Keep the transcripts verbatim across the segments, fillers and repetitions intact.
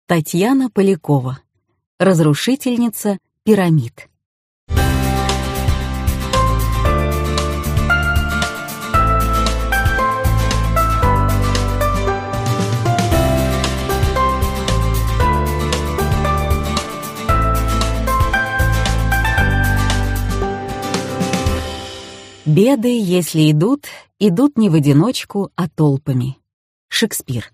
Татьяна Полякова. Разрушительница пирамид. Беды, если идут, идут не в одиночку, а толпами. Шекспир.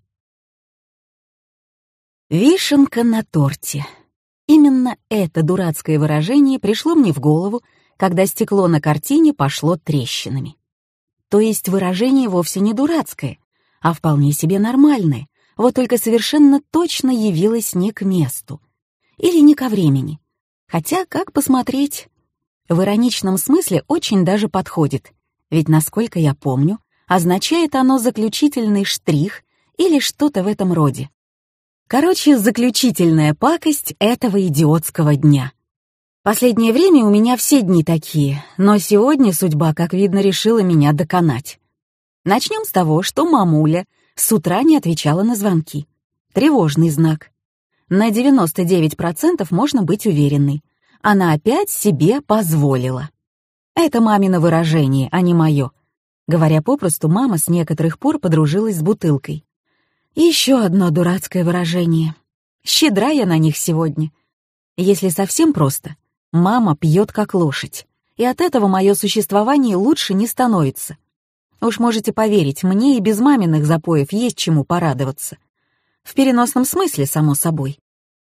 Вишенка на торте. Именно это дурацкое выражение пришло мне в голову, когда стекло на картине пошло трещинами. То есть выражение вовсе не дурацкое, а вполне себе нормальное, вот только совершенно точно явилось не к месту. Или не ко времени. Хотя, как посмотреть? В ироничном смысле очень даже подходит, ведь, насколько я помню, означает оно заключительный штрих или что-то в этом роде. Короче, заключительная пакость этого идиотского дня. Последнее время у меня все дни такие, но сегодня судьба, как видно, решила меня доконать. Начнем с того, что мамуля с утра не отвечала на звонки. Тревожный знак. На девяносто девять процентов можно быть уверенной. Она опять себе позволила. Это мамино выражение, а не мое. Говоря попросту, мама с некоторых пор подружилась с бутылкой. И еще одно дурацкое выражение. Щедра я на них сегодня. Если совсем просто, мама пьет как лошадь, и от этого мое существование лучше не становится. Уж можете поверить, мне и без маминых запоев есть чему порадоваться. В переносном смысле, само собой.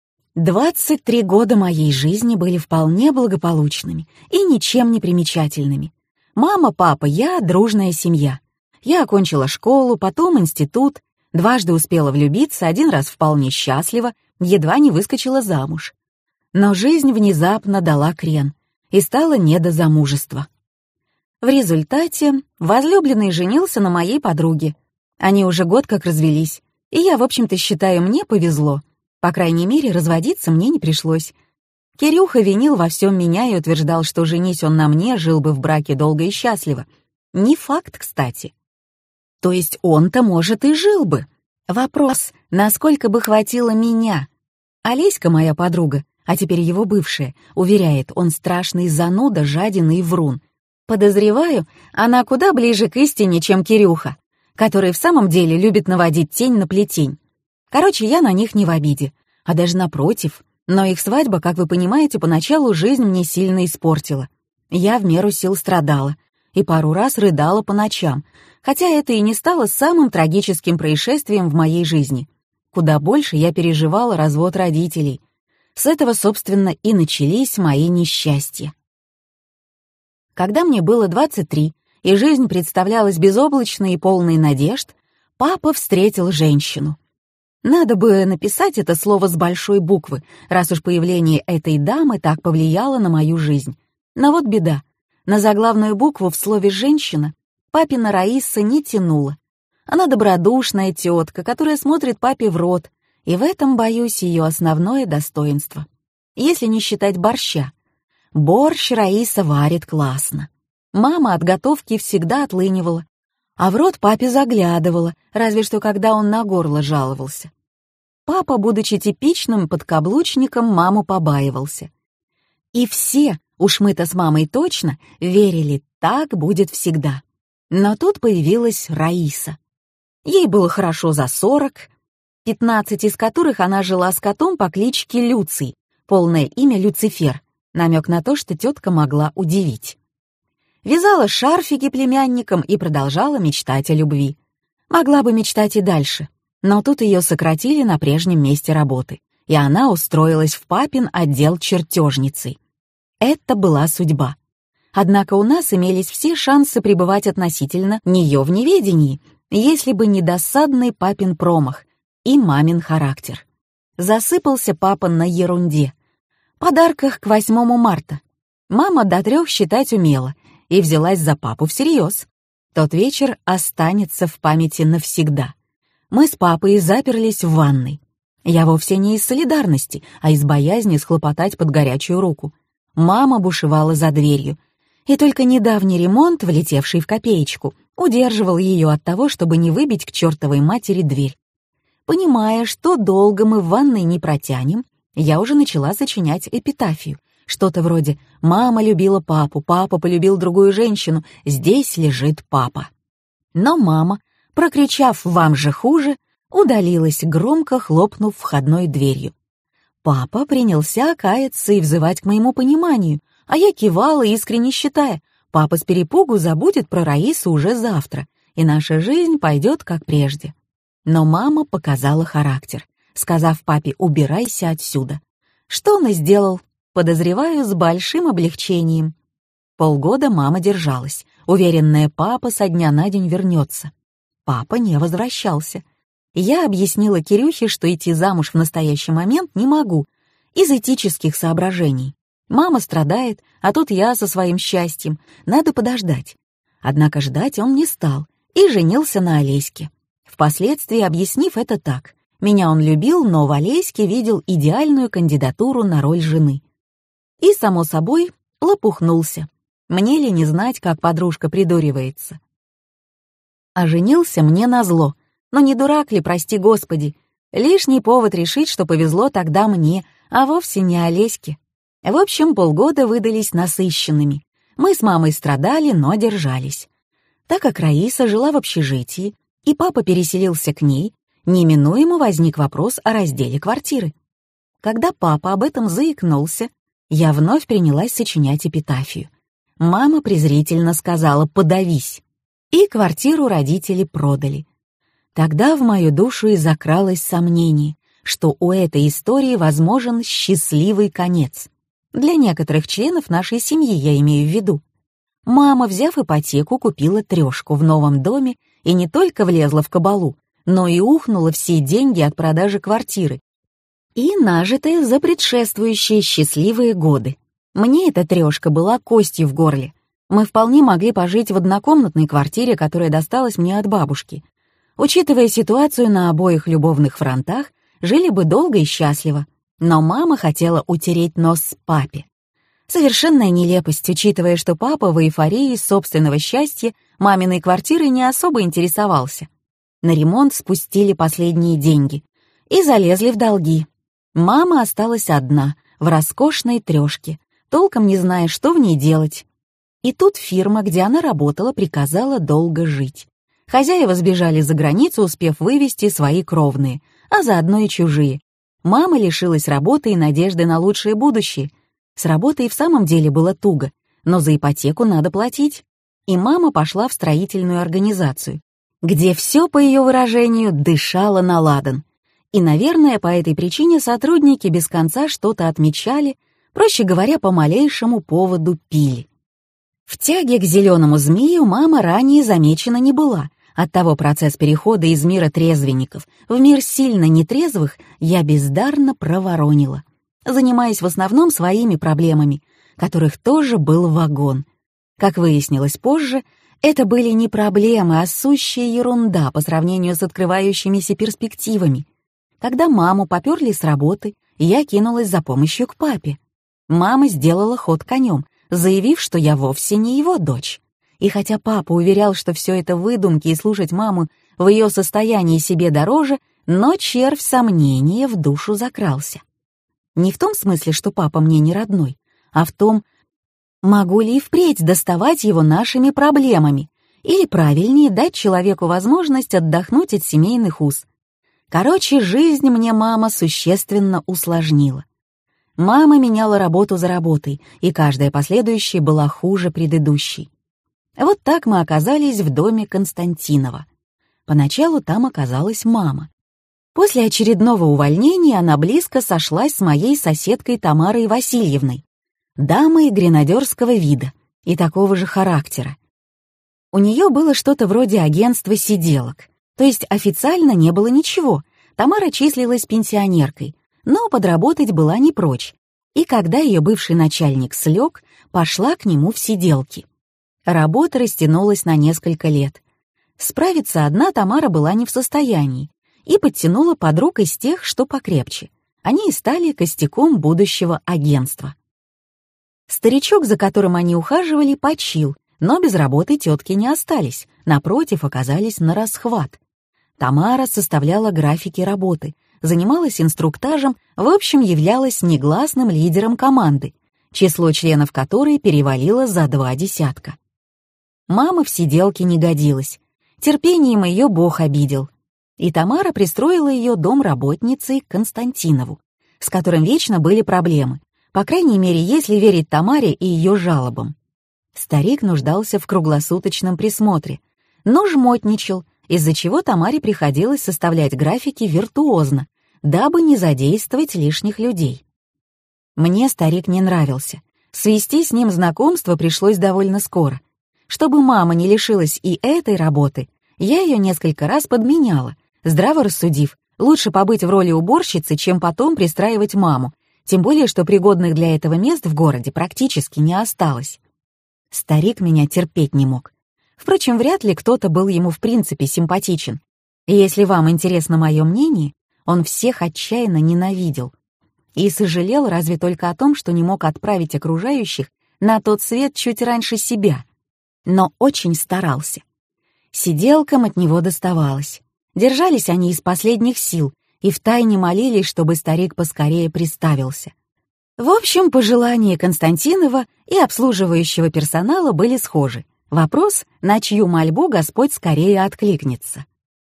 двадцать три года моей жизни были вполне благополучными и ничем не примечательными. Мама, папа, я — дружная семья. Я окончила школу, потом институт, дважды успела влюбиться, один раз вполне счастлива, едва не выскочила замуж. Но жизнь внезапно дала крен, и стало не до замужества. В результате возлюбленный женился на моей подруге. Они уже год как развелись, и я, в общем-то, считаю, мне повезло. По крайней мере, разводиться мне не пришлось. Кирюха винил во всем меня и утверждал, что женись он на мне, жил бы в браке долго и счастливо. Не факт, кстати. То есть он-то, может, и жил бы. Вопрос, насколько бы хватило меня? Олеська, моя подруга, а теперь его бывшая, уверяет, он страшный зануда, жадин и врун. Подозреваю, она куда ближе к истине, чем Кирюха, который в самом деле любит наводить тень на плетень. Короче, я на них не в обиде, а даже напротив. Но их свадьба, как вы понимаете, поначалу жизнь мне сильно испортила. Я в меру сил страдала и пару раз рыдала по ночам, хотя это и не стало самым трагическим происшествием в моей жизни. Куда больше я переживала развод родителей. С этого, собственно, и начались мои несчастья. Когда мне было двадцать три, и жизнь представлялась безоблачной и полной надежд, папа встретил женщину. Надо бы написать это слово с большой буквы, раз уж появление этой дамы так повлияло на мою жизнь. Но вот беда. На заглавную букву в слове «женщина» папина Раиса не тянула. Она добродушная тетка, которая смотрит папе в рот, и в этом, боюсь, ее основное достоинство. Если не считать борща. Борщ Раиса варит классно. Мама от готовки всегда отлынивала, а в рот папе заглядывала, разве что когда он на горло жаловался. Папа, будучи типичным подкаблучником, маму побаивался. И все, уж мы-то с мамой точно, верили, так будет всегда. Но тут появилась Раиса. Ей было хорошо за сорок, пятнадцать из которых она жила с котом по кличке Люций, полное имя Люцифер, намек на то, что тетка могла удивить. Вязала шарфики племянникам и продолжала мечтать о любви. Могла бы мечтать и дальше, но тут ее сократили на прежнем месте работы, и она устроилась в папин отдел чертежницей. Это была судьба. Однако у нас имелись все шансы пребывать относительно нее в неведении, если бы не досадный папин промах и мамин характер. Засыпался папа на ерунде. Подарках к восьмому марта. Мама до трех считать умела и взялась за папу всерьез. Тот вечер останется в памяти навсегда. Мы с папой заперлись в ванной. Я вовсе не из солидарности, а из боязни схлопотать под горячую руку. Мама бушевала за дверью, и только недавний ремонт, влетевший в копеечку, удерживал ее от того, чтобы не выбить к чертовой матери дверь. Понимая, что долго мы в ванной не протянем, я уже начала сочинять эпитафию. Что-то вроде «Мама любила папу, папа полюбил другую женщину, здесь лежит папа». Но мама, прокричав «Вам же хуже», удалилась, громко хлопнув входной дверью. Папа принялся каяться и взывать к моему пониманию, а я кивала, искренне считая, папа с перепугу забудет про Раису уже завтра, и наша жизнь пойдет как прежде. Но мама показала характер, сказав папе «убирайся отсюда». Что он и сделал, подозреваю, с большим облегчением. Полгода мама держалась, уверенная, папа со дня на день вернется. Папа не возвращался. Я объяснила Кирюхе, что идти замуж в настоящий момент не могу, из этических соображений. Мама страдает, а тут я со своим счастьем, надо подождать. Однако ждать он не стал и женился на Олеське. Впоследствии объяснив это так: меня он любил, но в Олеське видел идеальную кандидатуру на роль жены. И, само собой, лопухнулся. Мне ли не знать, как подружка придуривается? А женился мне назло. Но не дурак ли, прости господи? Лишний повод решить, что повезло тогда мне, а вовсе не Олеське. В общем, полгода выдались насыщенными. Мы с мамой страдали, но держались. Так как Раиса жила в общежитии, и папа переселился к ней, неминуемо возник вопрос о разделе квартиры. Когда папа об этом заикнулся, я вновь принялась сочинять эпитафию. Мама презрительно сказала «подавись», и квартиру родители продали. Тогда в мою душу и закралось сомнение, что у этой истории возможен счастливый конец. Для некоторых членов нашей семьи я имею в виду. Мама, взяв ипотеку, купила трешку в новом доме и не только влезла в кабалу, но и ухнула все деньги от продажи квартиры и нажитые за предшествующие счастливые годы. Мне эта трешка была костью в горле. Мы вполне могли пожить в однокомнатной квартире, которая досталась мне от бабушки. Учитывая ситуацию на обоих любовных фронтах, жили бы долго и счастливо. Но мама хотела утереть нос папе. Совершенная нелепость, учитывая, что папа в эйфории собственного счастья маминой квартирой не особо интересовался. На ремонт спустили последние деньги и залезли в долги. Мама осталась одна, в роскошной трешке, толком не зная, что в ней делать. И тут фирма, где она работала, приказала долго жить. Хозяева сбежали за границу, успев вывести свои кровные, а заодно и чужие. Мама лишилась работы и надежды на лучшее будущее. С работой и в самом деле было туго, но за ипотеку надо платить. И мама пошла в строительную организацию, где все, по ее выражению, дышало на ладан. И, наверное, по этой причине сотрудники без конца что-то отмечали, проще говоря, по малейшему поводу пили. В тяге к зеленому змею мама ранее замечена не была, оттого процесс перехода из мира трезвенников в мир сильно нетрезвых я бездарно проворонила, занимаясь в основном своими проблемами, которых тоже был вагон. Как выяснилось позже, это были не проблемы, а сущая ерунда по сравнению с открывающимися перспективами. Когда маму поперли с работы, я кинулась за помощью к папе. Мама сделала ход конем, заявив, что я вовсе не его дочь. И хотя папа уверял, что все это выдумки и слушать маму в ее состоянии себе дороже, но червь сомнения в душу закрался. Не в том смысле, что папа мне не родной, а в том, могу ли и впредь доставать его нашими проблемами, или правильнее дать человеку возможность отдохнуть от семейных уз. Короче, жизнь мне мама существенно усложнила. Мама меняла работу за работой, и каждая последующая была хуже предыдущей. Вот так мы оказались в доме Константинова. Поначалу там оказалась мама. После очередного увольнения она близко сошлась с моей соседкой Тамарой Васильевной, дамой гренадерского вида и такого же характера. У нее было что-то вроде агентства сиделок, то есть официально не было ничего, Тамара числилась пенсионеркой, но подработать была не прочь, и когда ее бывший начальник слег, пошла к нему в сиделки. Работа растянулась на несколько лет. Справиться одна Тамара была не в состоянии и подтянула подруг из тех, что покрепче. Они и стали костяком будущего агентства. Старичок, за которым они ухаживали, почил, но без работы тетки не остались, напротив, оказались на расхват. Тамара составляла графики работы, занималась инструктажем, в общем, являлась негласным лидером команды, число членов которой перевалило за два десятка. Мама в сиделке не годилась, терпением ее Бог обидел, и Тамара пристроила ее домработницей к Константинову, с которым вечно были проблемы, по крайней мере, если верить Тамаре и ее жалобам. Старик нуждался в круглосуточном присмотре, но жмотничал, из-за чего Тамаре приходилось составлять графики виртуозно, дабы не задействовать лишних людей. Мне старик не нравился. Свести с ним знакомство пришлось довольно скоро. Чтобы мама не лишилась и этой работы, я ее несколько раз подменяла, здраво рассудив, лучше побыть в роли уборщицы, чем потом пристраивать маму, тем более что пригодных для этого мест в городе практически не осталось. Старик меня терпеть не мог. Впрочем, вряд ли кто-то был ему в принципе симпатичен. И если вам интересно мое мнение, он всех отчаянно ненавидел. И сожалел разве только о том, что не мог отправить окружающих на тот свет чуть раньше себя. Но очень старался. Сиделкам от него доставалось. Держались они из последних сил и втайне молились, чтобы старик поскорее приставился. В общем, пожелания Константинова и обслуживающего персонала были схожи. Вопрос, на чью мольбу Господь скорее откликнется.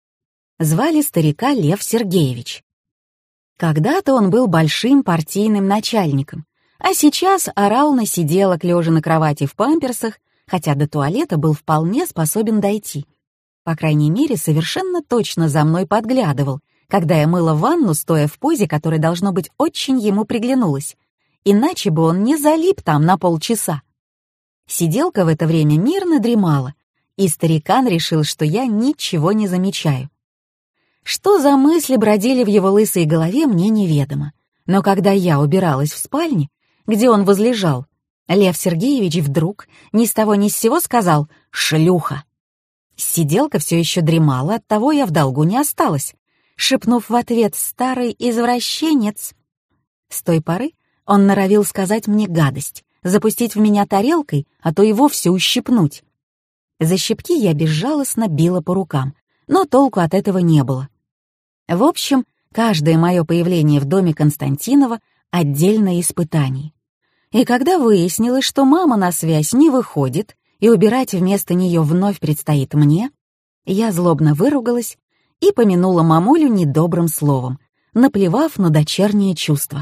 Звали старика Лев Сергеевич. Когда-то он был большим партийным начальником, а сейчас орал на сиделок, лежа на кровати в памперсах, хотя до туалета был вполне способен дойти. По крайней мере, совершенно точно за мной подглядывал, когда я мыла ванну, стоя в позе, которая, должно быть, очень ему приглянулась. Иначе бы он не залип там на полчаса. Сиделка в это время мирно дремала, и старикан решил, что я ничего не замечаю. Что за мысли бродили в его лысой голове, мне неведомо. Но когда я убиралась в спальне, где он возлежал, Лев Сергеевич вдруг ни с того ни с сего сказал «шлюха». Сиделка все еще дремала, оттого я в долгу не осталась, шепнув в ответ «старый извращенец». С той поры он норовил сказать мне гадость, запустить в меня тарелкой, а то и вовсе ущипнуть. За щипки я безжалостно била по рукам, но толку от этого не было. В общем, каждое мое появление в доме Константинова — отдельное испытание. И когда выяснилось, что мама на связь не выходит, и убирать вместо нее вновь предстоит мне, я злобно выругалась и помянула мамулю недобрым словом, наплевав на дочерние чувства.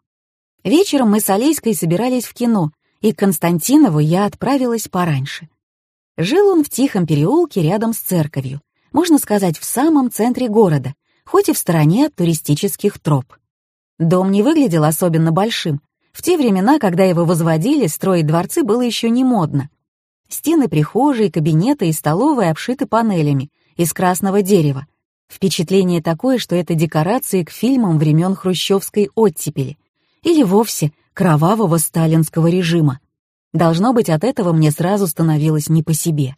Вечером мы с Олеськой собирались в кино, и к Константинову я отправилась пораньше. Жил он в тихом переулке рядом с церковью, можно сказать, в самом центре города, хоть и в стороне от туристических троп. Дом не выглядел особенно большим. В те времена, когда его возводили, строить дворцы было еще не модно. Стены прихожей, кабинета и столовой обшиты панелями из красного дерева. Впечатление такое, что это декорации к фильмам времен хрущевской оттепели или вовсе кровавого сталинского режима. Должно быть, от этого мне сразу становилось не по себе.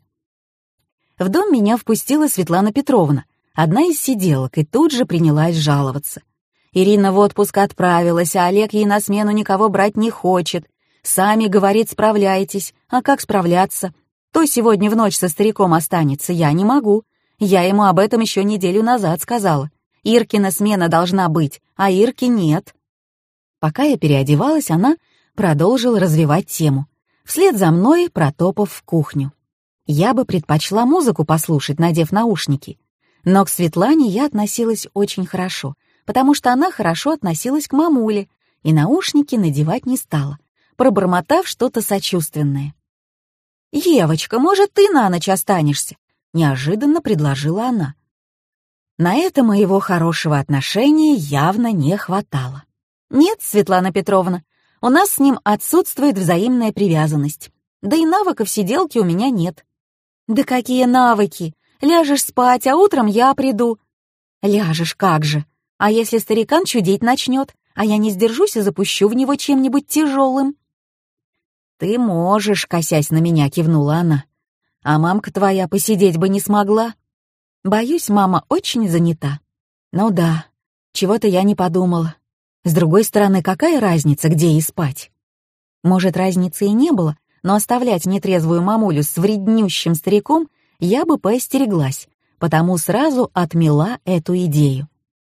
В дом меня впустила Светлана Петровна, одна из сиделок, и тут же принялась жаловаться. Ирина в отпуск отправилась, а Олег ей на смену никого брать не хочет. Сами, говорит, справляйтесь. А как справляться? То сегодня в ночь со стариком останется, я не могу. Я ему об этом еще неделю назад сказала. Иркина смена должна быть, а Ирки нет. Пока я переодевалась, она продолжила развивать тему, вслед за мной протопав в кухню. Я бы предпочла музыку послушать, надев наушники. Но к Светлане я относилась очень хорошо, потому что она хорошо относилась к мамуле, и наушники надевать не стала, пробормотав что-то сочувственное. «Евочка, может, ты на ночь останешься?» — неожиданно предложила она. На это моего хорошего отношения явно не хватало. «Нет, Светлана Петровна, у нас с ним отсутствует взаимная привязанность. Да и навыков сиделки у меня нет». «Да какие навыки? Ляжешь спать, а утром я приду». «Ляжешь, как же. А если старикан чудить начнет, а я не сдержусь и запущу в него чем-нибудь тяжелым?» «Ты можешь», — косясь на меня, кивнула она. «А мамка твоя посидеть бы не смогла?» «Боюсь, мама очень занята». «Ну да, чего-то я не подумала. С другой стороны, какая разница, где и спать?» Может, разницы и не было, но оставлять нетрезвую мамулю с вреднющим стариком я бы поостереглась, потому сразу отмела эту идею.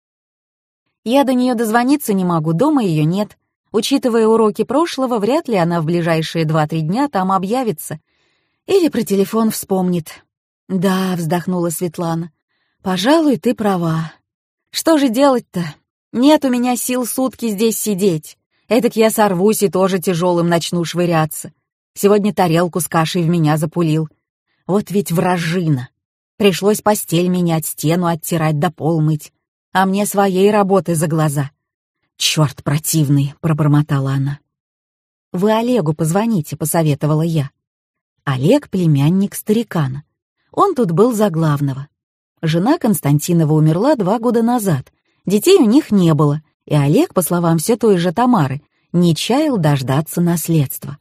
Я до нее дозвониться не могу, дома ее нет. Учитывая уроки прошлого, вряд ли она в ближайшие два-три дня там объявится. Или про телефон вспомнит. «Да», — вздохнула Светлана, — «пожалуй, ты права. Что же делать-то? Нет у меня сил сутки здесь сидеть. Эдак я сорвусь и тоже тяжелым начну швыряться. Сегодня тарелку с кашей в меня запулил. Вот ведь вражина. Пришлось постель менять, стену оттирать да пол мыть. А мне своей работы за глаза. «Черт противный», — пробормотала она. «Вы Олегу позвоните», — посоветовала я. Олег — племянник старикана. Он тут был за главного. Жена Константинова умерла два года назад. Детей у них не было, и Олег, по словам все той же Тамары, не чаял дождаться наследства.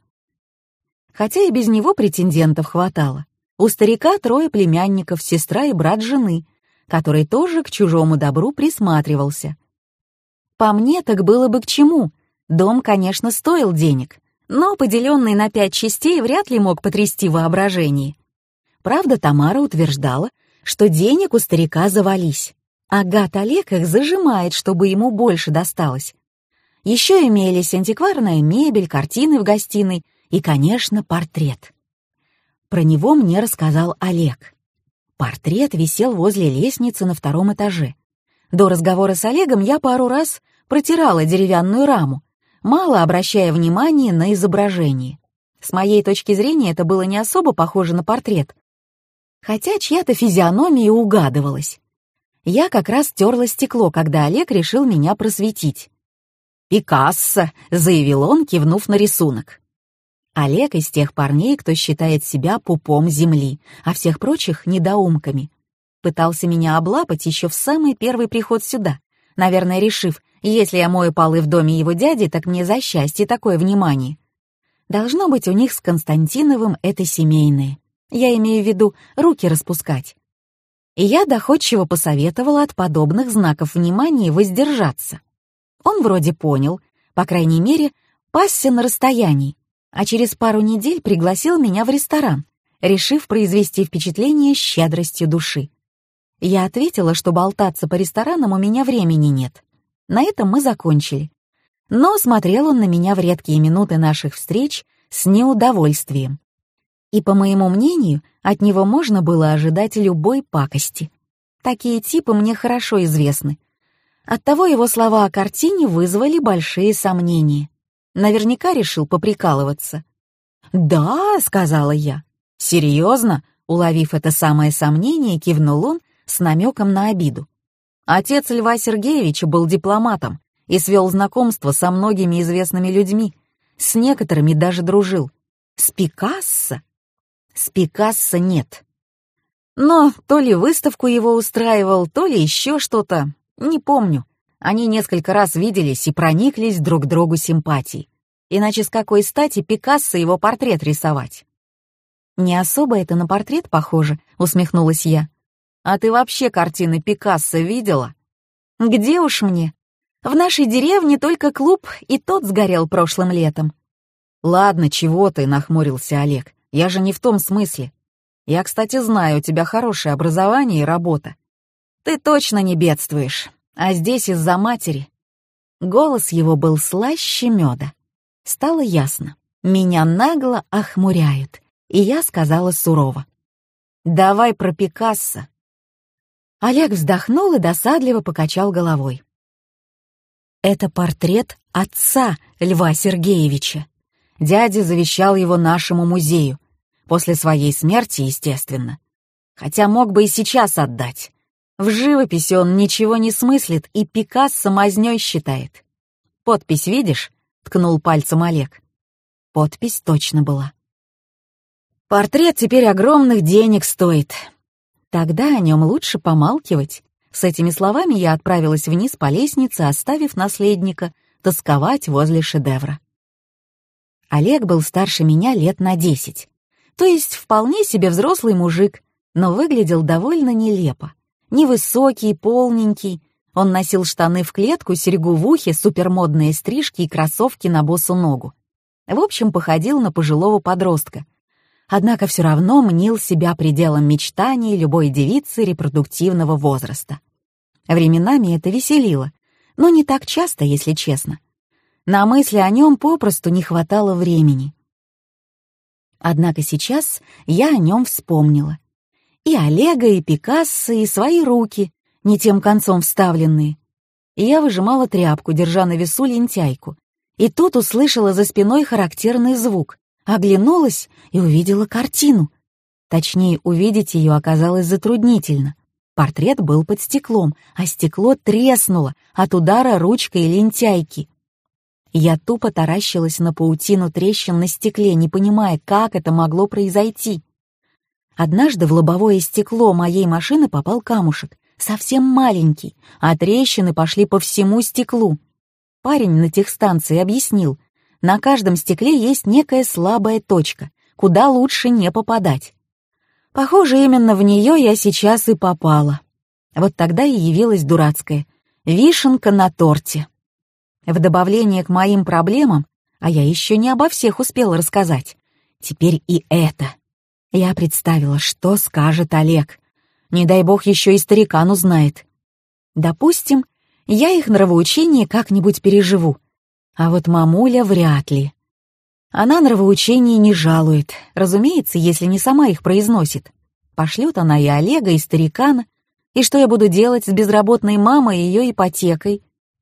Хотя и без него претендентов хватало. У старика трое племянников, сестра и брат жены, который тоже к чужому добру присматривался. По мне, так было бы к чему. Дом, конечно, стоил денег, но, поделенный на пять частей, вряд ли мог потрясти воображение. Правда, Тамара утверждала, что денег у старика завались, а гад Олег их зажимает, чтобы ему больше досталось. Еще имелись антикварная мебель, картины в гостиной и, конечно, портрет. Про него мне рассказал Олег. Портрет висел возле лестницы на втором этаже. До разговора с Олегом я пару раз протирала деревянную раму, мало обращая внимания на изображение. С моей точки зрения это было не особо похоже на портрет, хотя чья-то физиономия угадывалась. Я как раз терла стекло, когда Олег решил меня просветить. «Пикассо», — заявил он, кивнув на рисунок. Олег из тех парней, кто считает себя пупом земли, а всех прочих — недоумками. Пытался меня облапать еще в самый первый приход сюда, наверное, решив, если я мою полы в доме его дяди, так мне за счастье такое внимание. Должно быть, у них с Константиновым это семейное. Я имею в виду руки распускать. И я доходчиво посоветовала от подобных знаков внимания воздержаться. Он вроде понял, по крайней мере, пасся на расстоянии, а через пару недель пригласил меня в ресторан, решив произвести впечатление щедростью души. Я ответила, что болтаться по ресторанам у меня времени нет. На этом мы закончили. Но смотрел он на меня в редкие минуты наших встреч с неудовольствием. И, по моему мнению, от него можно было ожидать любой пакости. Такие типы мне хорошо известны. Оттого его слова о картине вызвали большие сомнения. Наверняка решил поприкалываться. «Да», — сказала я. «Серьезно?» — уловив это самое сомнение, кивнул он с намеком на обиду. Отец Льва Сергеевича был дипломатом и свел знакомство со многими известными людьми. С некоторыми даже дружил. С Пикассо? С Пикассо нет. Но то ли выставку его устраивал, то ли еще что-то, не помню. Они несколько раз виделись и прониклись друг к другу симпатией. Иначе с какой стати Пикассо его портрет рисовать? «Не особо это на портрет похоже», — усмехнулась я. «А ты вообще картины Пикассо видела?» «Где уж мне? В нашей деревне только клуб, и тот сгорел прошлым летом». «Ладно, чего ты», — нахмурился Олег. «Я же не в том смысле. Я, кстати, знаю, у тебя хорошее образование и работа. Ты точно не бедствуешь, а здесь из-за матери». Голос его был слаще меда. Стало ясно. Меня нагло охмуряют, и я сказала сурово. «Давай про Пикассо». Олег вздохнул и досадливо покачал головой. «Это портрет отца Льва Сергеевича. Дядя завещал его нашему музею. После своей смерти, естественно. Хотя мог бы и сейчас отдать. В живописи он ничего не смыслит и Пикассо мазнёй считает. Подпись видишь?» — ткнул пальцем Олег. Подпись точно была. «Портрет теперь огромных денег стоит. Тогда о нем лучше помалкивать». С этими словами я отправилась вниз по лестнице, оставив наследника тосковать возле шедевра. Олег был старше меня лет на десять. То есть вполне себе взрослый мужик, но выглядел довольно нелепо. Невысокий, полненький. Он носил штаны в клетку, серьгу в ухе, супермодные стрижки и кроссовки на босу ногу. В общем, походил на пожилого подростка. однако все равно мнил себя пределом мечтаний любой девицы репродуктивного возраста. Временами это веселило, но не так часто, если честно. На мысли о нем попросту не хватало времени. Однако сейчас я о нем вспомнила. И Олега, и Пикассо, и свои руки, не тем концом вставленные. И я выжимала тряпку, держа на весу лентяйку. И тут услышала за спиной характерный звук, оглянулась и увидела картину. Точнее, увидеть ее оказалось затруднительно. Портрет был под стеклом, а стекло треснуло от удара ручкой лентяйки. Я тупо таращилась на паутину трещин на стекле, не понимая, как это могло произойти. Однажды в лобовое стекло моей машины попал камушек, совсем маленький, а трещины пошли по всему стеклу. Парень на техстанции объяснил, на каждом стекле есть некая слабая точка, куда лучше не попадать. Похоже, именно в нее я сейчас и попала. Вот тогда и явилась дурацкая вишенка на торте. В добавление к моим проблемам, а я еще не обо всех успела рассказать, теперь и это. Я представила, что скажет Олег. Не дай бог еще и старикан узнает. Допустим, я их нравоучение как-нибудь переживу. А вот мамуля вряд ли. Она нравоучений не жалует, разумеется, если не сама их произносит. Пошлет она и Олега, и старикана. И что я буду делать с безработной мамой и ее ипотекой?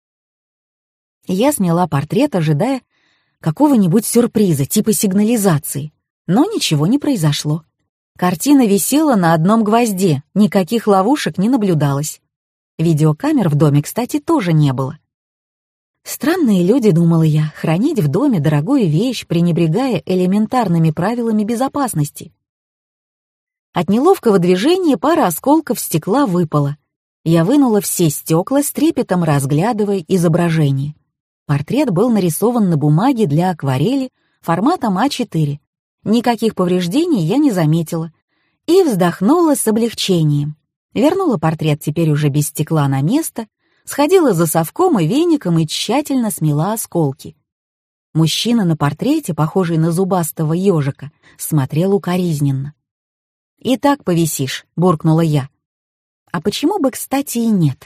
Я сняла портрет, ожидая какого-нибудь сюрприза, типа сигнализации. Но ничего не произошло. Картина висела на одном гвозде, никаких ловушек не наблюдалось. Видеокамер в доме, кстати, тоже не было. Странные люди, думала я, хранить в доме дорогую вещь, пренебрегая элементарными правилами безопасности. От неловкого движения пара осколков стекла выпала. Я вынула все стекла, с трепетом разглядывая изображение. Портрет был нарисован на бумаге для акварели форматом а четыре. Никаких повреждений я не заметила. И вздохнула с облегчением. Вернула портрет теперь уже без стекла на место, сходила за совком и веником и тщательно смела осколки. Мужчина на портрете, похожий на зубастого ежика, смотрел укоризненно. «И так повисишь», — буркнула я. А почему бы, кстати, и нет?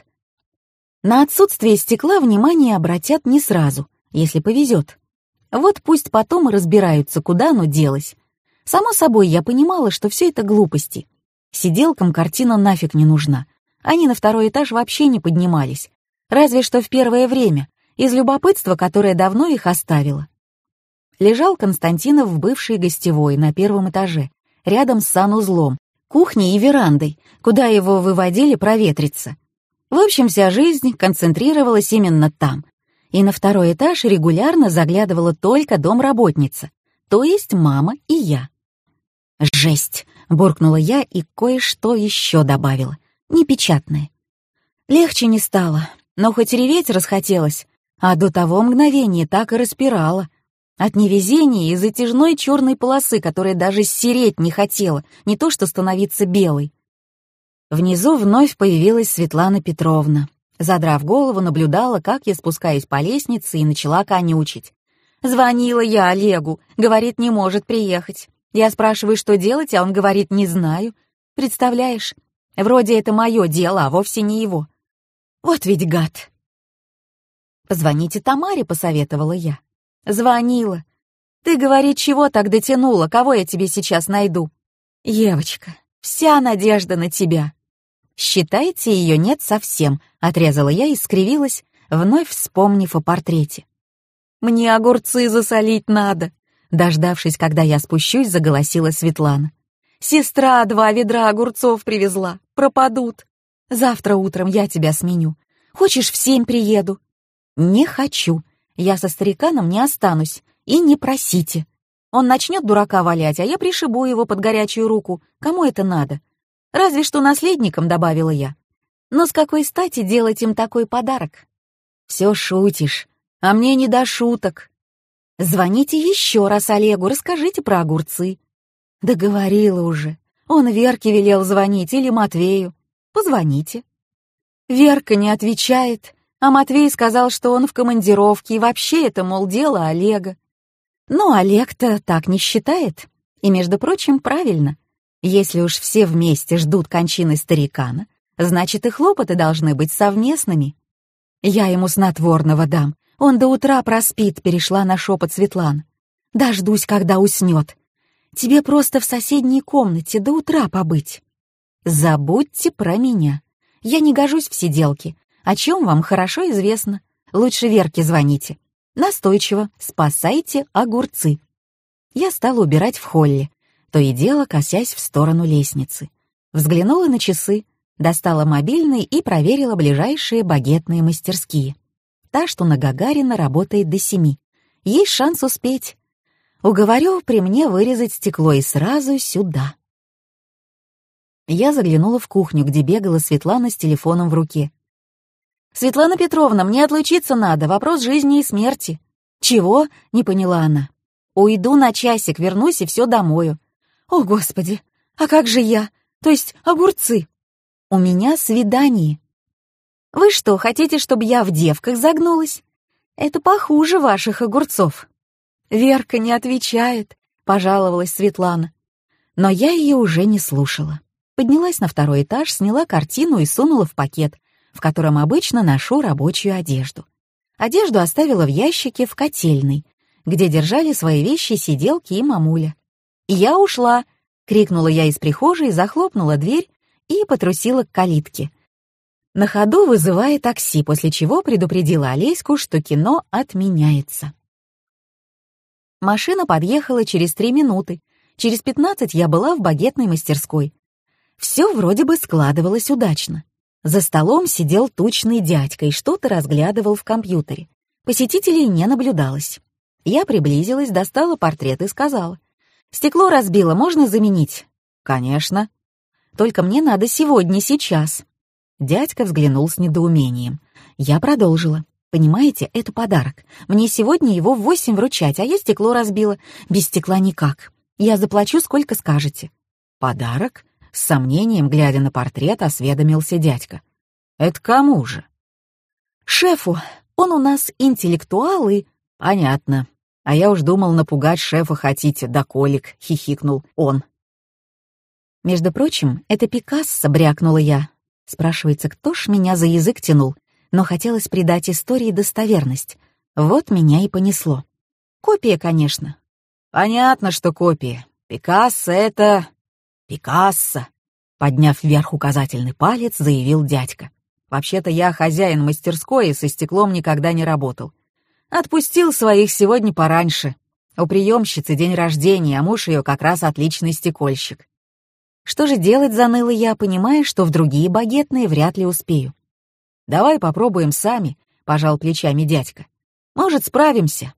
На отсутствие стекла внимание обратят не сразу, если повезет. Вот пусть потом и разбираются, куда оно делось. Само собой, я понимала, что все это глупости. Сиделкам картина нафиг не нужна. Они на второй этаж вообще не поднимались. Разве что в первое время, из любопытства, которое давно их оставило. Лежал Константинов в бывшей гостевой на первом этаже, рядом с санузлом, кухней и верандой, куда его выводили проветриться. В общем, вся жизнь концентрировалась именно там. И на второй этаж регулярно заглядывала только домработница, то есть мама и я. «Жесть!» — буркнула я и кое-что еще добавила, непечатное. Легче не стало, но хоть реветь расхотелось, а до того мгновения так и распирала. От невезения и затяжной черной полосы, которая даже сереть не хотела, не то что становиться белой. Внизу вновь появилась Светлана Петровна. Задрав голову, наблюдала, как я спускаюсь по лестнице, и начала конючить. «Звонила я Олегу, говорит, не может приехать. Я спрашиваю, что делать, а он говорит, не знаю. Представляешь, вроде это мое дело, а вовсе не его. Вот ведь гад!» «Позвоните Тамаре», — посоветовала я. «Звонила. Ты, говорит, чего так дотянула, кого я тебе сейчас найду?» «Евочка, вся надежда на тебя». «Считайте, ее нет совсем», — отрезала я и скривилась, вновь вспомнив о портрете. «Мне огурцы засолить надо», — дождавшись, когда я спущусь, заголосила Светлана. «Сестра два ведра огурцов привезла, пропадут. Завтра утром я тебя сменю. Хочешь, в семь приеду?» «Не хочу. Я со стариканом не останусь. И не просите. Он начнет дурака валять, а я пришибу его под горячую руку. Кому это надо? Разве что наследникам», — добавила я. «Но с какой стати делать им такой подарок?» «Все шутишь, а мне не до шуток. Звоните еще раз Олегу, расскажите про огурцы». «Да говорила уже. Он Верке велел звонить или Матвею. Позвоните». Верка не отвечает, а Матвей сказал, что он в командировке, и вообще это, мол, дело Олега. Но Олег-то так не считает. И, между прочим, правильно. Если уж все вместе ждут кончины старикана, значит и хлопоты должны быть совместными. Я ему снотворного дам, он до утра проспит, перешла на шепот Светлана. Дождусь, когда уснет. Тебе просто в соседней комнате до утра побыть. Забудьте про меня. Я не гожусь в сиделки, о чем вам хорошо известно. Лучше Верке звоните. Настойчиво спасайте огурцы. Я стала убирать в холле, то и дело косясь в сторону лестницы. Взглянула на часы, достала мобильный и проверила ближайшие багетные мастерские. Та, что на Гагарина, работает до семи. Есть шанс успеть. Уговорю при мне вырезать стекло и сразу сюда. Я заглянула в кухню, где бегала Светлана с телефоном в руке. «Светлана Петровна, мне отлучиться надо, вопрос жизни и смерти». «Чего?» — не поняла она. «Уйду на часик, вернусь и все домою». «О, Господи! А как же я? То есть огурцы?» «У меня свидание». «Вы что, хотите, чтобы я в девках загнулась? Это похуже ваших огурцов». «Верка не отвечает», — пожаловалась Светлана. Но я ее уже не слушала. Поднялась на второй этаж, сняла картину и сунула в пакет, в котором обычно ношу рабочую одежду. Одежду оставила в ящике в котельной, где держали свои вещи сиделки и мамуля. «Я ушла!» — крикнула я из прихожей, захлопнула дверь и потрусила к калитке. На ходу вызывая такси, после чего предупредила Олеську, что кино отменяется. Машина подъехала через три минуты. Через пятнадцать я была в багетной мастерской. Все вроде бы складывалось удачно. За столом сидел тучный дядька и что-то разглядывал в компьютере. Посетителей не наблюдалось. Я приблизилась, достала портрет и сказала: «Стекло разбило, можно заменить?» «Конечно. Только мне надо сегодня, сейчас». Дядька взглянул с недоумением. Я продолжила. «Понимаете, это подарок. Мне сегодня его в восемь вручать, а я стекло разбила. Без стекла никак. Я заплачу, сколько скажете». «Подарок?» — с сомнением, глядя на портрет, осведомился дядька. «Это кому же?» «Шефу. Он у нас интеллектуал и...» «Понятно. А я уж думал, напугать шефа хотите, да колик», — хихикнул он. «Между прочим, это Пикассо», — брякнула я. Спрашивается, кто ж меня за язык тянул, но хотелось придать истории достоверность. Вот меня и понесло. Копия, конечно. «Понятно, что копия. Пикассо — это... Пикассо», — подняв вверх указательный палец, заявил дядька. «Вообще-то я хозяин мастерской и со стеклом никогда не работал. Отпустил своих сегодня пораньше. У приемщицы день рождения, а муж ее как раз отличный стекольщик». Что же делать, заныла я, понимая, что в другие багетные вряд ли успею. «Давай попробуем сами», — пожал плечами дядька. «Может, справимся».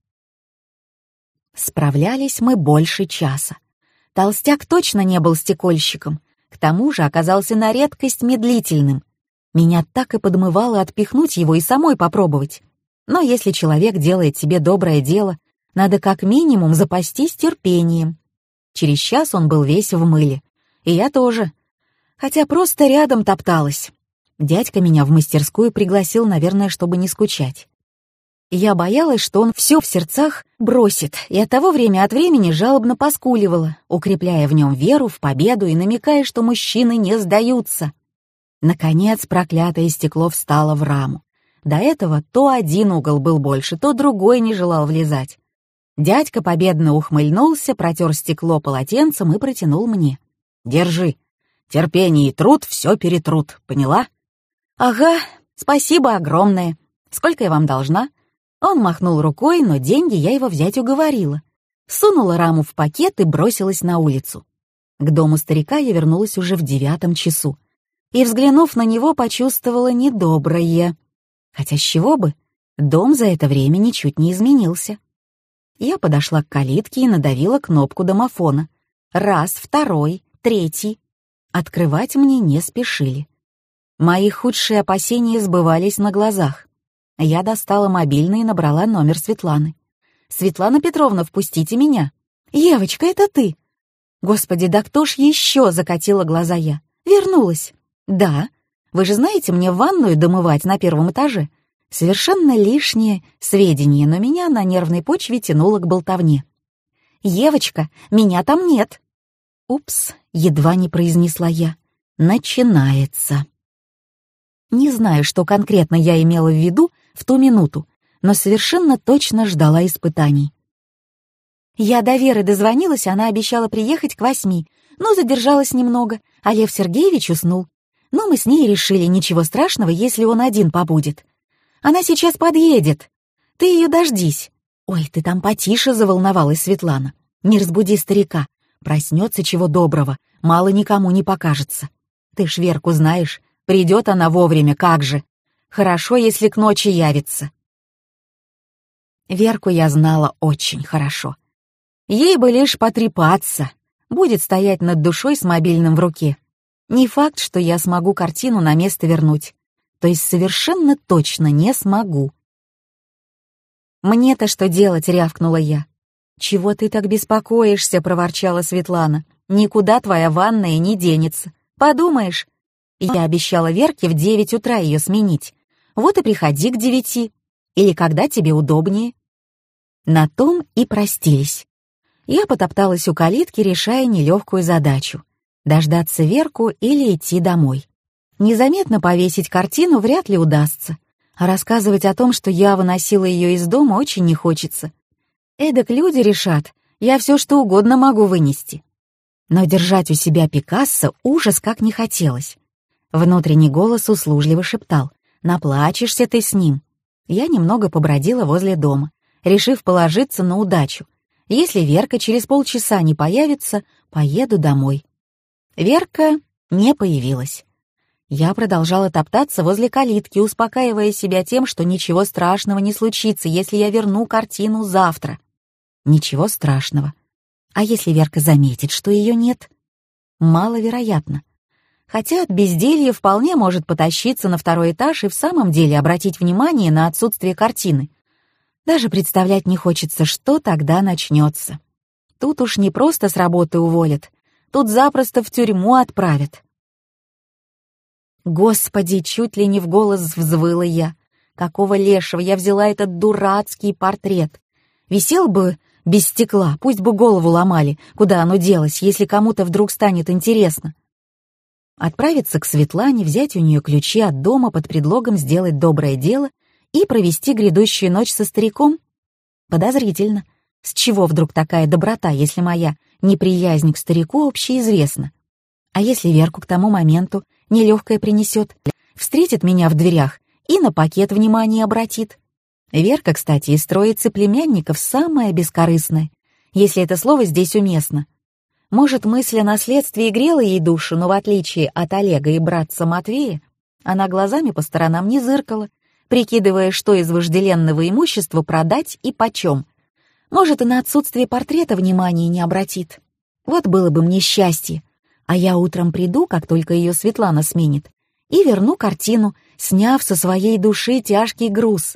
Справлялись мы больше часа. Толстяк точно не был стекольщиком, к тому же оказался на редкость медлительным. Меня так и подмывало отпихнуть его и самой попробовать. Но если человек делает себе доброе дело, надо как минимум запастись терпением. Через час он был весь в мыле. И я тоже. Хотя просто рядом топталась. Дядька меня в мастерскую пригласил, наверное, чтобы не скучать. Я боялась, что он все в сердцах бросит, и оттого время от времени жалобно поскуливала, укрепляя в нем веру в победу и намекая, что мужчины не сдаются. Наконец проклятое стекло встало в раму. До этого то один угол был больше, то другой не желал влезать. Дядька победно ухмыльнулся, протер стекло полотенцем и протянул мне. «Держи. Терпение и труд все перетрут, поняла?» «Ага, спасибо огромное. Сколько я вам должна?» Он махнул рукой, но деньги я его взять уговорила. Сунула раму в пакет и бросилась на улицу. К дому старика я вернулась уже в девятом часу. И, взглянув на него, почувствовала недоброе. Хотя с чего бы? Дом за это время ничуть не изменился. Я подошла к калитке и надавила кнопку домофона. Раз, второй, третий. Открывать мне не спешили. Мои худшие опасения сбывались на глазах. Я достала мобильный и набрала номер Светланы. «Светлана Петровна, впустите меня!» «Евочка, это ты!» «Господи, да кто ж еще?» — закатила глаза я. «Вернулась!» «Да. Вы же знаете, мне ванную домывать на первом этаже». Совершенно лишнее сведения, но меня на нервной почве тянуло к болтовне. «Евочка, меня там нет!» «Упс», — едва не произнесла я. «Начинается». Не знаю, что конкретно я имела в виду в ту минуту, но совершенно точно ждала испытаний. Я до Веры дозвонилась, она обещала приехать к восьми, но задержалась немного, а Лев Сергеевич уснул. Но мы с ней решили, ничего страшного, если он один побудет. Она сейчас подъедет. Ты ее дождись. Ой, ты там потише, заволновалась Светлана. Не разбуди старика. Проснется чего доброго, мало никому не покажется. Ты ж Верку знаешь, придет она вовремя, как же. Хорошо, если к ночи явится. Верку я знала очень хорошо. Ей бы лишь потрепаться, будет стоять над душой с мобильным в руке. Не факт, что я смогу картину на место вернуть. То есть совершенно точно не смогу. «Мне-то что делать?» — рявкнула я. «Чего ты так беспокоишься?» — проворчала Светлана. «Никуда твоя ванная не денется. Подумаешь, я обещала Верке в девять утра ее сменить. Вот и приходи к девяти. Или когда тебе удобнее». На том и простились. Я потопталась у калитки, решая нелегкую задачу — дождаться Верку или идти домой. Незаметно повесить картину вряд ли удастся, а рассказывать о том, что я выносила ее из дома, очень не хочется. Эдак люди решат, я все что угодно могу вынести. Но держать у себя Пикассо ужас как не хотелось. Внутренний голос услужливо шептал: «Наплачешься ты с ним». Я немного побродила возле дома, решив положиться на удачу. Если Верка через полчаса не появится, поеду домой. Верка не появилась. Я продолжала топтаться возле калитки, успокаивая себя тем, что ничего страшного не случится, если я верну картину завтра. Ничего страшного. А если Верка заметит, что ее нет? Маловероятно. Хотя от безделья вполне может потащиться на второй этаж и в самом деле обратить внимание на отсутствие картины. Даже представлять не хочется, что тогда начнется. Тут уж не просто с работы уволят, тут запросто в тюрьму отправят. Господи, чуть ли не в голос взвыла я. Какого лешего я взяла этот дурацкий портрет? Висел бы без стекла, пусть бы голову ломали, куда оно делось, если кому-то вдруг станет интересно. Отправиться к Светлане, взять у нее ключи от дома под предлогом сделать доброе дело и провести грядущую ночь со стариком? Подозрительно. С чего вдруг такая доброта, если моя неприязнь к старику общеизвестна? А если Верку к тому моменту нелегкое принесет, встретит меня в дверях и на пакет внимания обратит? Верка, кстати, из троицы племянников самая бескорыстная, если это слово здесь уместно. Может, мысль о наследстве и грела ей душу, но в отличие от Олега и братца Матвея, она глазами по сторонам не зыркала, прикидывая, что из вожделенного имущества продать и почем. Может, и на отсутствие портрета внимания не обратит. Вот было бы мне счастье. А я утром приду, как только ее Светлана сменит, и верну картину, сняв со своей души тяжкий груз.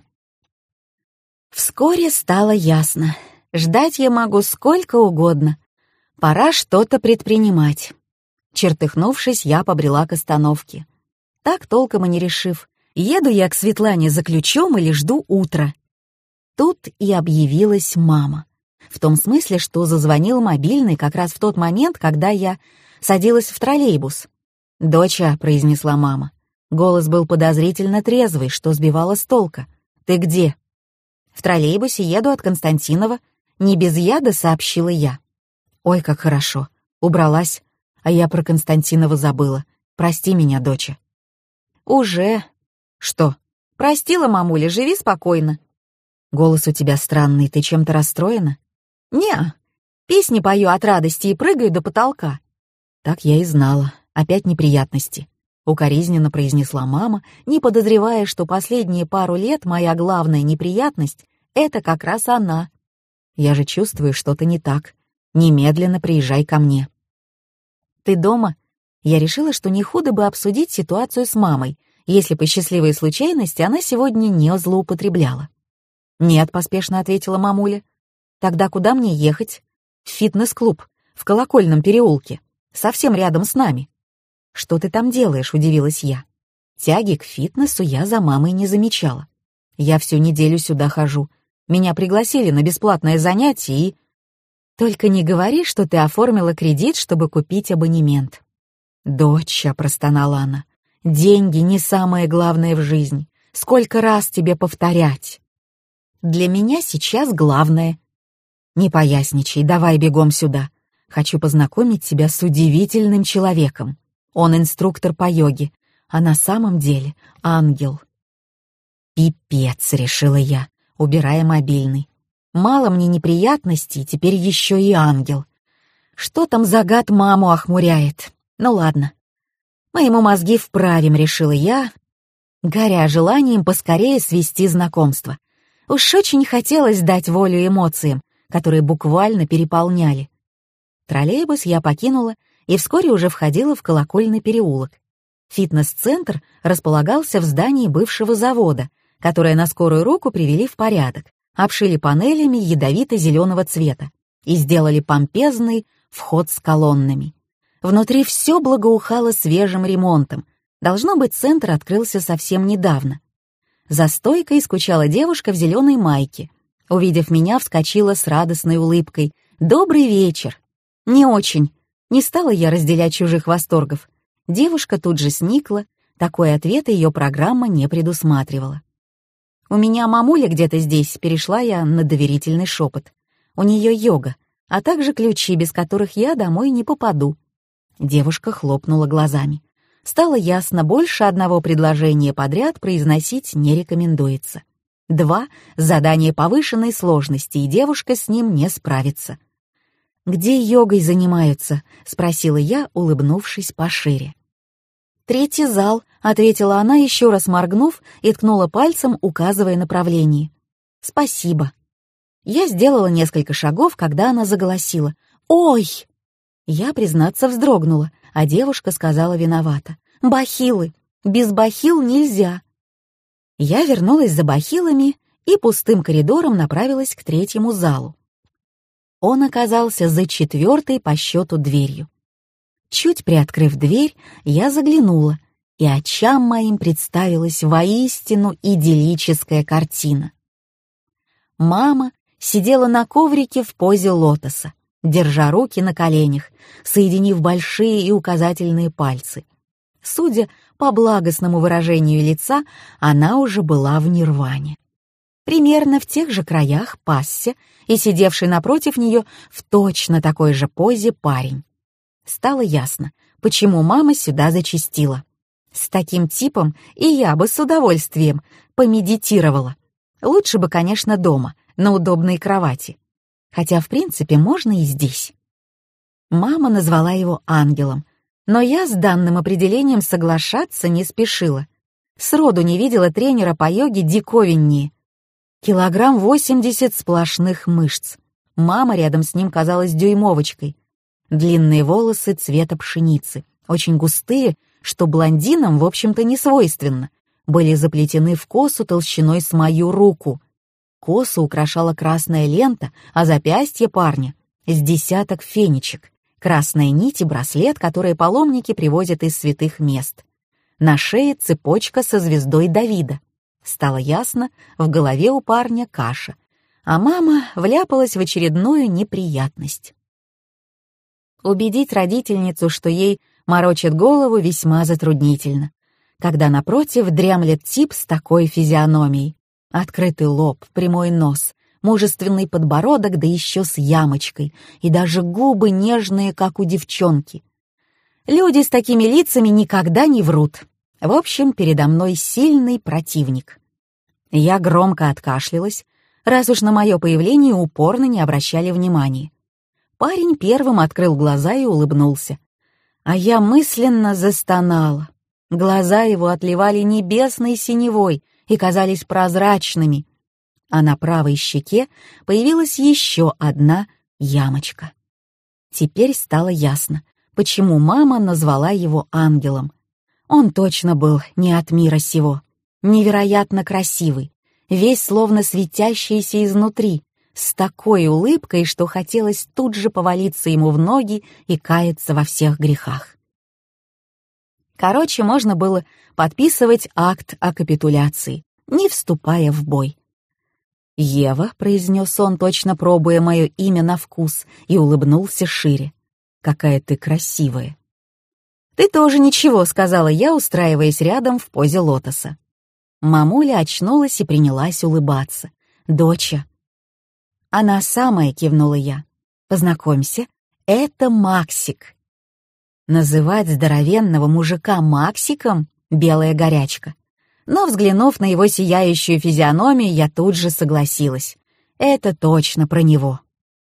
Вскоре стало ясно. Ждать я могу сколько угодно. Пора что-то предпринимать. Чертыхнувшись, я побрела к остановке. Так толком и не решив, еду я к Светлане за ключом или жду утра. Тут и объявилась мама. В том смысле, что зазвонил мобильный как раз в тот момент, когда я садилась в троллейбус. «Доча», — произнесла мама. Голос был подозрительно трезвый, что сбивало с толка. «Ты где?» «В троллейбусе еду от Константинова. Не без яда», — сообщила я. «Ой, как хорошо. Убралась. А я про Константинова забыла. Прости меня, доча». «Уже». «Что?» «Простила, мамуля, живи спокойно». «Голос у тебя странный. Ты чем-то расстроена?» «Не, песни пою от радости и прыгаю до потолка». «Так я и знала. Опять неприятности», — укоризненно произнесла мама, не подозревая, что последние пару лет моя главная неприятность — это как раз она. «Я же чувствую, что-то не так. Немедленно приезжай ко мне». «Ты дома?» Я решила, что не худо бы обсудить ситуацию с мамой, если по счастливой случайности она сегодня не злоупотребляла. «Нет», — поспешно ответила мамуля. «Тогда куда мне ехать?» «В фитнес-клуб, в Колокольном переулке. Совсем рядом с нами». «Что ты там делаешь?» — удивилась я. Тяги к фитнесу я за мамой не замечала. Я всю неделю сюда хожу. Меня пригласили на бесплатное занятие и... Только не говори, что ты оформила кредит, чтобы купить абонемент». «Доча», — простонала она, — «деньги не самое главное в жизни. Сколько раз тебе повторять?» «Для меня сейчас главное». «Не поясничай, давай бегом сюда. Хочу познакомить тебя с удивительным человеком. Он инструктор по йоге, а на самом деле ангел». «Пипец», — решила я, убирая мобильный. «Мало мне неприятностей, теперь еще и ангел. Что там за гад маму охмуряет? Ну ладно. Мы ему мозги вправим», — решила я, горя желанием поскорее свести знакомство. Уж очень хотелось дать волю эмоциям, которые буквально переполняли. Троллейбус я покинула и вскоре уже входила в Колокольный переулок. Фитнес-центр располагался в здании бывшего завода, которое на скорую руку привели в порядок, обшили панелями ядовито-зеленого цвета и сделали помпезный вход с колоннами. Внутри все благоухало свежим ремонтом. Должно быть, центр открылся совсем недавно. За стойкой скучала девушка в зеленой майке. Увидев меня, вскочила с радостной улыбкой. «Добрый вечер!» «Не очень». Не стала я разделять чужих восторгов. Девушка тут же сникла. Такой ответ ее программа не предусматривала. «У меня мамуля где-то здесь», — перешла я на доверительный шепот. «У нее йога, а также ключи, без которых я домой не попаду». Девушка хлопнула глазами. Стало ясно, больше одного предложения подряд произносить не рекомендуется. Два — задание повышенной сложности, и девушка с ним не справится. «Где йогой занимаются?» — спросила я, улыбнувшись пошире. «Третий зал», — ответила она, еще раз моргнув и ткнула пальцем, указывая направление. «Спасибо». Я сделала несколько шагов, когда она заголосила. «Ой!» Я, признаться, вздрогнула, а девушка сказала виновата. «Бахилы! Без бахил нельзя!» Я вернулась за бахилами и пустым коридором направилась к третьему залу. Он оказался за четвертой по счету дверью. Чуть приоткрыв дверь, я заглянула, и очам моим представилась воистину идиллическая картина. Мама сидела на коврике в позе лотоса, держа руки на коленях, соединив большие и указательные пальцы. Судя по благостному выражению лица, она уже была в нирване. Примерно в тех же краях пасся и сидевший напротив нее в точно такой же позе парень. Стало ясно, почему мама сюда зачастила. С таким типом и я бы с удовольствием помедитировала. Лучше бы, конечно, дома, на удобной кровати. Хотя, в принципе, можно и здесь. Мама назвала его ангелом, но я с данным определением соглашаться не спешила. Сроду не видела тренера по йоге диковиннее. Килограмм восемьдесят сплошных мышц. Мама рядом с ним казалась дюймовочкой. Длинные волосы цвета пшеницы, очень густые, что блондинам, в общем-то, не свойственно, были заплетены в косу толщиной с мою руку. Косу украшала красная лента, а запястье парня — с десяток фенечек, красная нить и браслет, которые паломники привозят из святых мест. На шее цепочка со звездой Давида. Стало ясно, в голове у парня каша, а мама вляпалась в очередную неприятность. Убедить родительницу, что ей морочит голову, весьма затруднительно, когда напротив дремлет тип с такой физиономией. Открытый лоб, прямой нос, мужественный подбородок, да еще с ямочкой, и даже губы нежные, как у девчонки. Люди с такими лицами никогда не врут. В общем, передо мной сильный противник. Я громко откашлялась, раз уж на мое появление упорно не обращали внимания. Парень первым открыл глаза и улыбнулся. А я мысленно застонала. Глаза его отливали небесной синевой и казались прозрачными, а на правой щеке появилась еще одна ямочка. Теперь стало ясно, почему мама назвала его ангелом. Он точно был не от мира сего, невероятно красивый, весь словно светящийся изнутри, с такой улыбкой, что хотелось тут же повалиться ему в ноги и каяться во всех грехах. Короче, можно было подписывать акт о капитуляции, не вступая в бой. «Ева», — произнес он, точно пробуя мое имя на вкус, и улыбнулся шире. «Какая ты красивая». «Ты тоже ничего», — сказала я, устраиваясь рядом в позе лотоса. Мамуля очнулась и принялась улыбаться. «Доча». «Она самая», — кивнула я. «Познакомься, это Максик». Называть здоровенного мужика Максиком — белая горячка. Но, взглянув на его сияющую физиономию, я тут же согласилась. Это точно про него.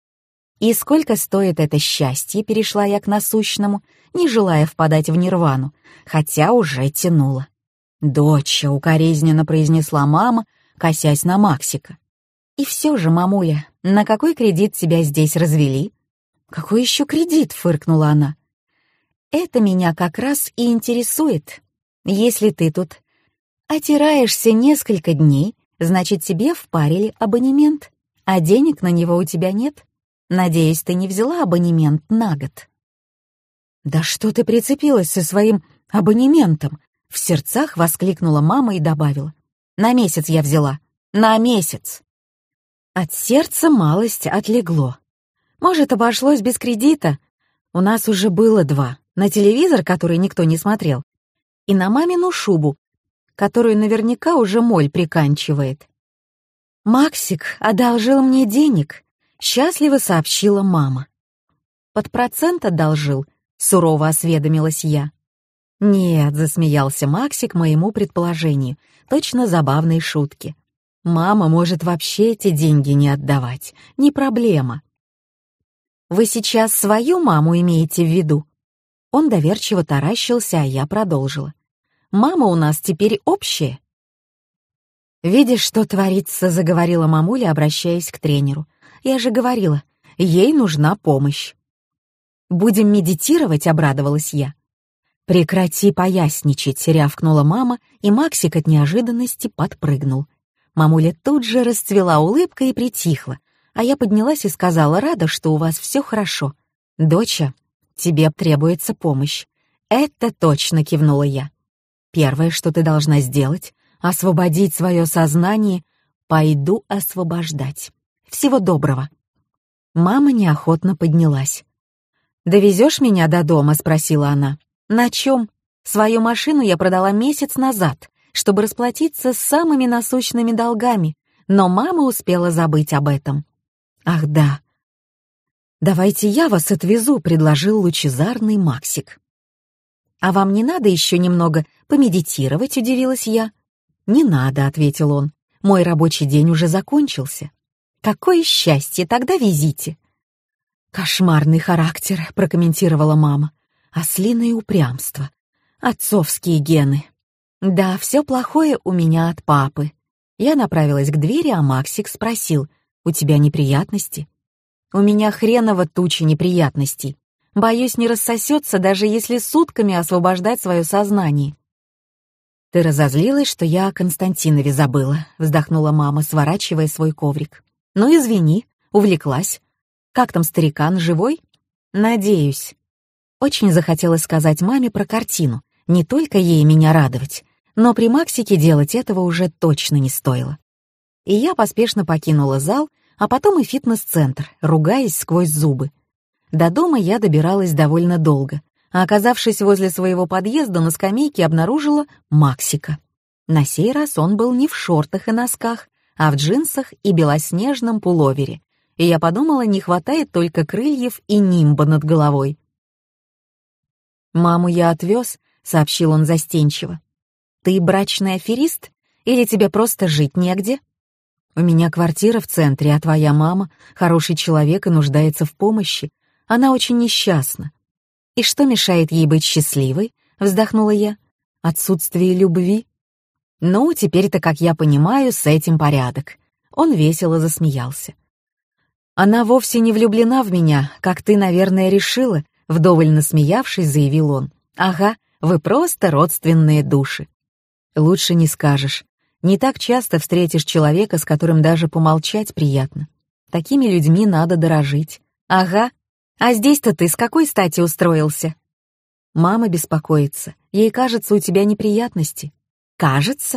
«И сколько стоит это счастье?» — перешла я к насущному, не желая впадать в нирвану, хотя уже тянула. «Доча», — укоризненно произнесла мама, косясь на Максика. «И все же, мамуля, на какой кредит тебя здесь развели?» «Какой еще кредит?» — фыркнула она. «Это меня как раз и интересует. Если ты тут отираешься несколько дней, значит, тебе впарили абонемент, а денег на него у тебя нет. Надеюсь, ты не взяла абонемент на год». «Да что ты прицепилась со своим абонементом?» — в сердцах воскликнула мама и добавила. «На месяц я взяла. На месяц». От сердца малость отлегло. Может, обошлось без кредита? У нас уже было два. На телевизор, который никто не смотрел, и на мамину шубу, которую наверняка уже моль приканчивает. «Максик одолжил мне денег», — счастливо сообщила мама. «Под процент одолжил», — сурово осведомилась я. «Нет», — засмеялся Максик моему предположению, точно забавной шутки. «Мама может вообще эти деньги не отдавать, не проблема». «Вы сейчас свою маму имеете в виду?» Он доверчиво таращился, а я продолжила. «Мама у нас теперь общая». «Видишь, что творится», — заговорила мамуля, обращаясь к тренеру. «Я же говорила, ей нужна помощь». «Будем медитировать», — обрадовалась я. «Прекрати поясничать», — рявкнула мама, и Максик от неожиданности подпрыгнул. Мамуля тут же расцвела улыбкой и притихла, а я поднялась и сказала: «Рада, что у вас все хорошо. Доча, тебе требуется помощь». «Это точно», — кивнула я. «Первое, что ты должна сделать — освободить свое сознание. Пойду освобождать. Всего доброго». Мама неохотно поднялась. «Довезешь меня до дома?» — спросила она. «На чем? Свою машину я продала месяц назад, чтобы расплатиться с самыми насущными долгами, но мама успела забыть об этом». «Ах да». «Давайте я вас отвезу», — предложил лучезарный Максик. «А вам не надо еще немного помедитировать?» — удивилась я. «Не надо», — ответил он. «Мой рабочий день уже закончился». «Какое счастье! Тогда везите». «Кошмарный характер», — прокомментировала мама. «Ослиное упрямство. Отцовские гены». «Да, все плохое у меня от папы». Я направилась к двери, а Максик спросил: «У тебя неприятности?» «У меня хреново туча неприятностей. Боюсь, не рассосется, даже если сутками освобождать свое сознание». «Ты разозлилась, что я о Константинове забыла», — вздохнула мама, сворачивая свой коврик. «Ну, извини, увлеклась. Как там старикан, живой?» «Надеюсь». Очень захотелось сказать маме про картину, не только ей меня радовать, но при Максике делать этого уже точно не стоило. И я поспешно покинула зал, а потом и фитнес-центр, ругаясь сквозь зубы. До дома я добиралась довольно долго, а оказавшись возле своего подъезда, на скамейке обнаружила Максика. На сей раз он был не в шортах и носках, а в джинсах и белоснежном пуловере, и я подумала, не хватает только крыльев и нимба над головой. «Маму я отвез», — сообщил он застенчиво. «Ты брачный аферист? Или тебе просто жить негде?» «У меня квартира в центре, а твоя мама — хороший человек и нуждается в помощи. Она очень несчастна». «И что мешает ей быть счастливой?» — вздохнула я. «Отсутствие любви». «Ну, теперь-то, как я понимаю, с этим порядок». Он весело засмеялся. «Она вовсе не влюблена в меня, как ты, наверное, решила», — вдоволь насмеявшись, заявил он. «Ага, вы просто родственные души». «Лучше не скажешь. Не так часто встретишь человека, с которым даже помолчать приятно. Такими людьми надо дорожить». «Ага. А здесь-то ты с какой стати устроился?» «Мама беспокоится. Ей кажется, у тебя неприятности». «Кажется?»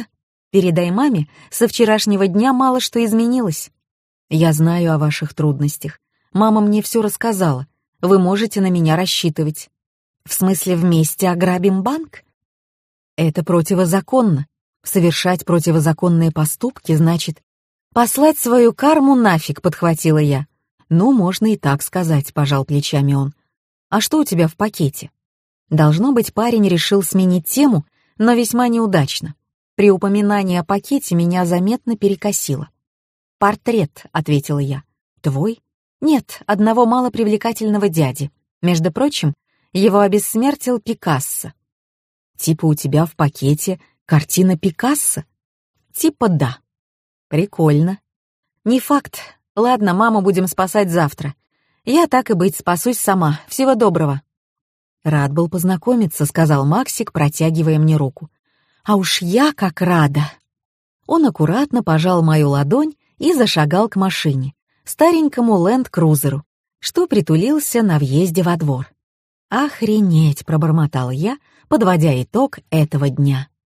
Передай маме, со вчерашнего дня мало что изменилось. Я знаю о ваших трудностях. Мама мне все рассказала. Вы можете на меня рассчитывать. В смысле, вместе ограбим банк? Это противозаконно. Совершать противозаконные поступки значит послать свою карму нафиг, подхватила я. Ну, можно и так сказать, пожал плечами он. А что у тебя в пакете? Должно быть, парень решил сменить тему, но весьма неудачно. При упоминании о пакете меня заметно перекосило. «Портрет», — ответила я. «Твой?» «Нет, одного малопривлекательного дяди. Между прочим, его обессмертил Пикассо». «Типа у тебя в пакете картина Пикассо?» «Типа да». «Прикольно». «Не факт. Ладно, маму будем спасать завтра. Я, так и быть, спасусь сама. Всего доброго». «Рад был познакомиться», — сказал Максик, протягивая мне руку. «А уж я как рада!» Он аккуратно пожал мою ладонь и зашагал к машине, старенькому ленд-крузеру, что притулился на въезде во двор. «Охренеть!» — пробормотал я, подводя итог этого дня.